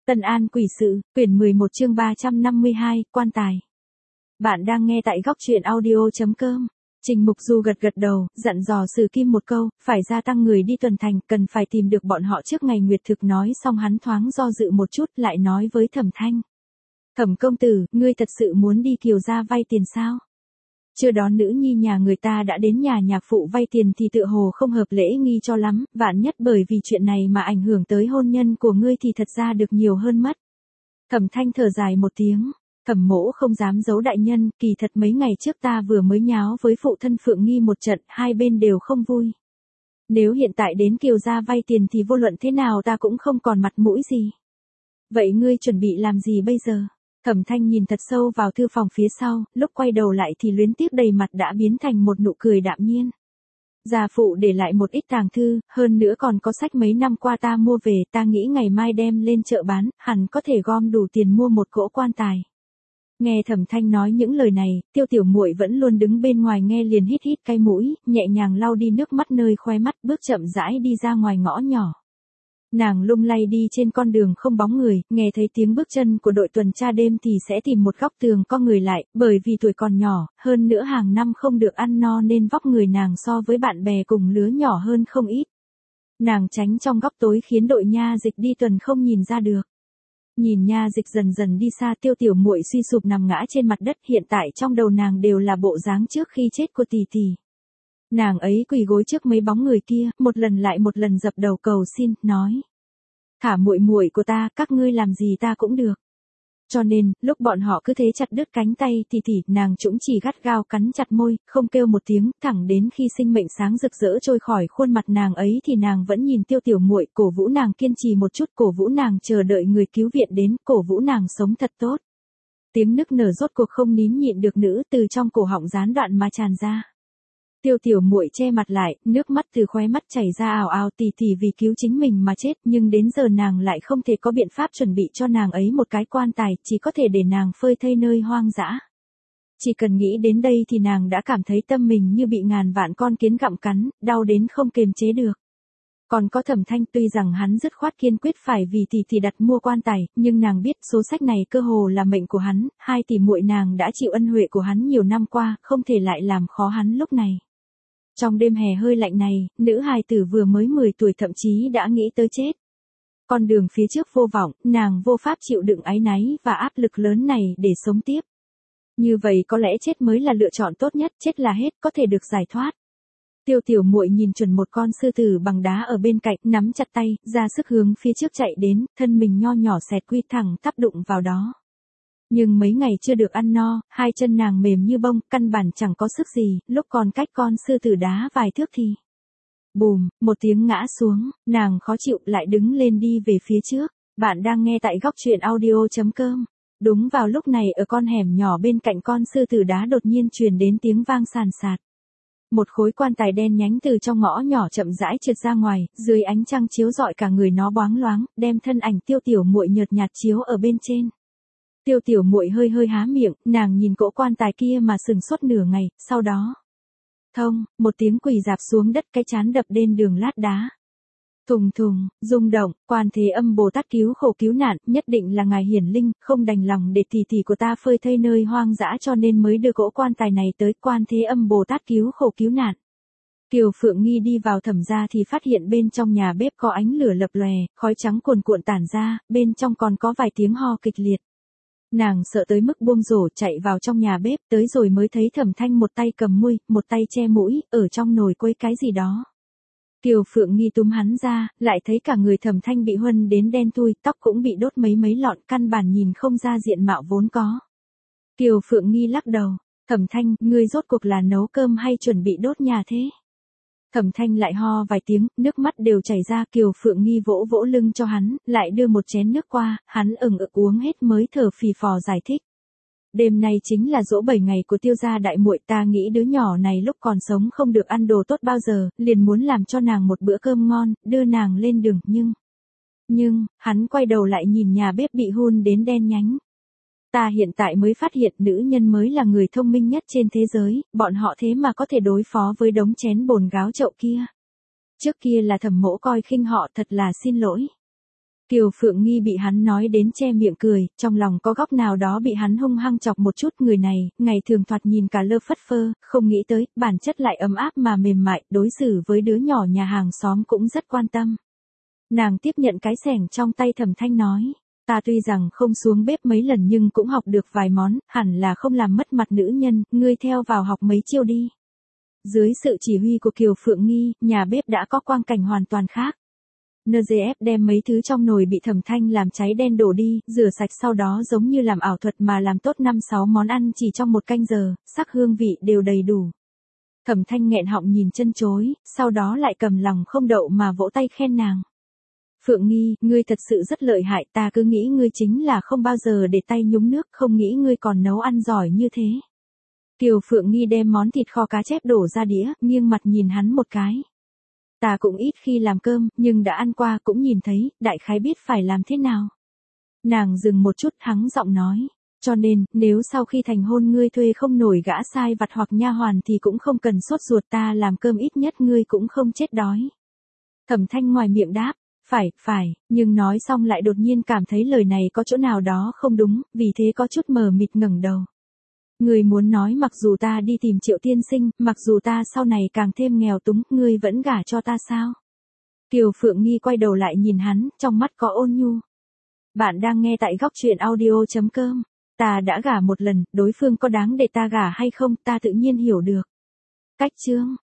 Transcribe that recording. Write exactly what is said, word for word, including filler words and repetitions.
Tân An quỷ sự, quyển mười một chương ba trăm năm mươi hai, quan tài. Bạn đang nghe tại góc truyện audio chấm com. Trình Mục Du gật gật đầu, dặn dò Sử Kim một câu, phải gia tăng người đi tuần thành, cần phải tìm được bọn họ trước ngày nguyệt thực. Nói xong hắn thoáng do dự một chút, lại nói với Thẩm Thanh. Thẩm công tử, ngươi thật sự muốn đi Kiều gia vay tiền sao? Chưa đón nữ nhi nhà người ta đã đến nhà nhạc phụ vay tiền thì tựa hồ không hợp lễ nghi cho lắm, vạn nhất bởi vì chuyện này mà ảnh hưởng tới hôn nhân của ngươi thì thật ra được nhiều hơn mất. Thẩm Thanh thở dài một tiếng, Thẩm mỗ không dám giấu đại nhân, kỳ thật mấy ngày trước ta vừa mới nháo với phụ thân Phượng Nghi một trận, hai bên đều không vui. Nếu hiện tại đến Kiều gia vay tiền thì vô luận thế nào ta cũng không còn mặt mũi gì. Vậy ngươi chuẩn bị làm gì bây giờ? Thẩm Thanh nhìn thật sâu vào thư phòng phía sau, lúc quay đầu lại thì luyến tiếc đầy mặt đã biến thành một nụ cười đạm nhiên. Gia phụ để lại một ít tàng thư, hơn nữa còn có sách mấy năm qua ta mua về, ta nghĩ ngày mai đem lên chợ bán, hẳn có thể gom đủ tiền mua một cỗ quan tài. Nghe Thẩm Thanh nói những lời này, Tiêu Tiểu Muội vẫn luôn đứng bên ngoài nghe liền hít hít cái mũi, nhẹ nhàng lau đi nước mắt nơi khóe mắt, bước chậm rãi đi ra ngoài ngõ nhỏ. Nàng lung lay đi trên con đường không bóng người, nghe thấy tiếng bước chân của đội tuần tra đêm thì sẽ tìm một góc tường co người lại, bởi vì tuổi còn nhỏ, hơn nữa hàng năm không được ăn no nên vóc người nàng so với bạn bè cùng lứa nhỏ hơn không ít. Nàng tránh trong góc tối khiến đội nha dịch đi tuần không nhìn ra được. Nhìn nha dịch dần dần đi xa, Tiêu Tiểu Muội suy sụp nằm ngã trên mặt đất, hiện tại trong đầu nàng đều là bộ dáng trước khi chết của tỷ tỷ. Nàng ấy quỳ gối trước mấy bóng người kia, một lần lại một lần dập đầu cầu xin, nói: "Thả muội muội của ta, các ngươi làm gì ta cũng được." Cho nên, lúc bọn họ cứ thế chặt đứt cánh tay tỷ tỷ, nàng cũng chỉ gắt gao cắn chặt môi, không kêu một tiếng, thẳng đến khi sinh mệnh sáng rực rỡ trôi khỏi khuôn mặt nàng ấy thì nàng vẫn nhìn Tiêu Tiểu Muội, cổ vũ nàng kiên trì một chút, cổ vũ nàng chờ đợi người cứu viện đến, cổ vũ nàng sống thật tốt. Tiếng nức nở rốt cuộc không nín nhịn được nữa, từ trong cổ họng gián đoạn mà tràn ra. Tiêu Tiểu Muội che mặt lại, nước mắt từ khóe mắt chảy ra ào ào, tỷ tỷ vì cứu chính mình mà chết, nhưng đến giờ nàng lại không thể có biện pháp chuẩn bị cho nàng ấy một cái quan tài, chỉ có thể để nàng phơi thây nơi hoang dã. Chỉ cần nghĩ đến đây thì nàng đã cảm thấy tâm mình như bị ngàn vạn con kiến gặm cắn, đau đến không kềm chế được. Còn có Thẩm Thanh, tuy rằng hắn dứt khoát kiên quyết phải vì tỷ tỷ đặt mua quan tài, nhưng nàng biết số sách này cơ hồ là mệnh của hắn, hai tỷ muội nàng đã chịu ân huệ của hắn nhiều năm qua, không thể lại làm khó hắn lúc này. Trong đêm hè hơi lạnh này, nữ hài tử vừa mới mười tuổi thậm chí đã nghĩ tới chết. Con đường phía trước vô vọng, nàng vô pháp chịu đựng áy náy và áp lực lớn này để sống tiếp. Như vậy có lẽ chết mới là lựa chọn tốt nhất, chết là hết, có thể được giải thoát. Tiêu Tiểu Muội nhìn chuẩn một con sư tử bằng đá ở bên cạnh, nắm chặt tay, ra sức hướng phía trước chạy đến, thân mình nho nhỏ xẹt quy thẳng tắp đụng vào đó. Nhưng mấy ngày chưa được ăn no, hai chân nàng mềm như bông, căn bản chẳng có sức gì, lúc còn cách con sư tử đá vài thước thì bùm, một tiếng ngã xuống, nàng khó chịu lại đứng lên đi về phía trước. Bạn đang nghe tại góc truyện audio chấm com. Đúng vào lúc này ở con hẻm nhỏ bên cạnh con sư tử đá đột nhiên truyền đến tiếng vang sàn sạt. Một khối quan tài đen nhánh từ trong ngõ nhỏ chậm rãi trượt ra ngoài, dưới ánh trăng chiếu rọi cả người nó bóng loáng, đem thân ảnh Tiêu Tiểu Muội nhợt nhạt chiếu ở bên trên. Tiêu Tiểu Muội hơi hơi há miệng, nàng nhìn cỗ quan tài kia mà sừng sốt nửa ngày, sau đó thông, một tiếng quỳ rạp xuống đất, cái chán đập lên đường lát đá. Thùng thùng, rung động, Quan Thế Âm Bồ Tát cứu khổ cứu nạn, nhất định là ngài hiển linh, không đành lòng để tỷ tỷ của ta phơi thây nơi hoang dã cho nên mới đưa cỗ quan tài này tới. Quan Thế Âm Bồ Tát cứu khổ cứu nạn. Kiều Phượng Nghi đi vào Thẩm gia thì phát hiện bên trong nhà bếp có ánh lửa lập lòe, khói trắng cuồn cuộn tản ra, bên trong còn có vài tiếng ho kịch liệt. Nàng sợ tới mức buông rổ chạy vào trong nhà bếp, tới rồi mới thấy Thẩm Thanh một tay cầm muôi, một tay che mũi, ở trong nồi quấy cái gì đó. Kiều Phượng Nghi túm hắn ra, lại thấy cả người Thẩm Thanh bị huân đến đen thui, tóc cũng bị đốt mấy mấy lọn, căn bản nhìn không ra diện mạo vốn có. Kiều Phượng Nghi lắc đầu, Thẩm Thanh, ngươi rốt cuộc là nấu cơm hay chuẩn bị đốt nhà thế? Thẩm Thanh lại ho vài tiếng, nước mắt đều chảy ra. Kiều Phượng Nghi vỗ vỗ lưng cho hắn, lại đưa một chén nước qua, hắn ửng ực uống hết mới thở phì phò giải thích. Đêm nay chính là giỗ bảy ngày của Tiêu gia đại muội, ta nghĩ đứa nhỏ này lúc còn sống không được ăn đồ tốt bao giờ, liền muốn làm cho nàng một bữa cơm ngon, đưa nàng lên đường, nhưng... Nhưng, hắn quay đầu lại nhìn nhà bếp bị hun đến đen nhánh. Ta hiện tại mới phát hiện nữ nhân mới là người thông minh nhất trên thế giới, bọn họ thế mà có thể đối phó với đống chén bồn gáo chậu kia. Trước kia là Thẩm mỗ coi khinh họ, thật là xin lỗi. Kiều Phượng Nghi bị hắn nói đến che miệng cười, trong lòng có góc nào đó bị hắn hung hăng chọc một chút. Người này, ngày thường thoạt nhìn cả lơ phất phơ, không nghĩ tới, bản chất lại ấm áp mà mềm mại, đối xử với đứa nhỏ nhà hàng xóm cũng rất quan tâm. Nàng tiếp nhận cái xẻng trong tay Thẩm Thanh nói, ta tuy rằng không xuống bếp mấy lần nhưng cũng học được vài món, hẳn là không làm mất mặt nữ nhân, ngươi theo vào học mấy chiêu đi. Dưới sự chỉ huy của Kiều Phượng Nghi, nhà bếp đã có quang cảnh hoàn toàn khác. en giê ép đem mấy thứ trong nồi bị Thẩm Thanh làm cháy đen đổ đi, rửa sạch sau đó giống như làm ảo thuật mà làm tốt năm sáu món ăn chỉ trong một canh giờ, sắc hương vị đều đầy đủ. Thẩm Thanh nghẹn họng nhìn chân chối, sau đó lại cầm lòng không đậu mà vỗ tay khen nàng. Phượng Nghi, ngươi thật sự rất lợi hại, ta cứ nghĩ ngươi chính là không bao giờ để tay nhúng nước, không nghĩ ngươi còn nấu ăn giỏi như thế. Kiều Phượng Nghi đem món thịt kho cá chép đổ ra đĩa, nghiêng mặt nhìn hắn một cái. Ta cũng ít khi làm cơm, nhưng đã ăn qua cũng nhìn thấy, đại khái biết phải làm thế nào. Nàng dừng một chút hắng giọng nói, cho nên, nếu sau khi thành hôn ngươi thuê không nổi gã sai vặt hoặc nha hoàn thì cũng không cần sốt ruột, ta làm cơm ít nhất ngươi cũng không chết đói. Thẩm Thanh ngoài miệng đáp, phải, phải, nhưng nói xong lại đột nhiên cảm thấy lời này có chỗ nào đó không đúng, vì thế có chút mờ mịt ngẩng đầu. Ngươi muốn nói mặc dù ta đi tìm Triệu tiên sinh, mặc dù ta sau này càng thêm nghèo túng, ngươi vẫn gả cho ta sao? Kiều Phượng Nghi quay đầu lại nhìn hắn, trong mắt có ôn nhu. Bạn đang nghe tại góc truyện audio chấm com. Ta đã gả một lần, đối phương có đáng để ta gả hay không, ta tự nhiên hiểu được. Cách chương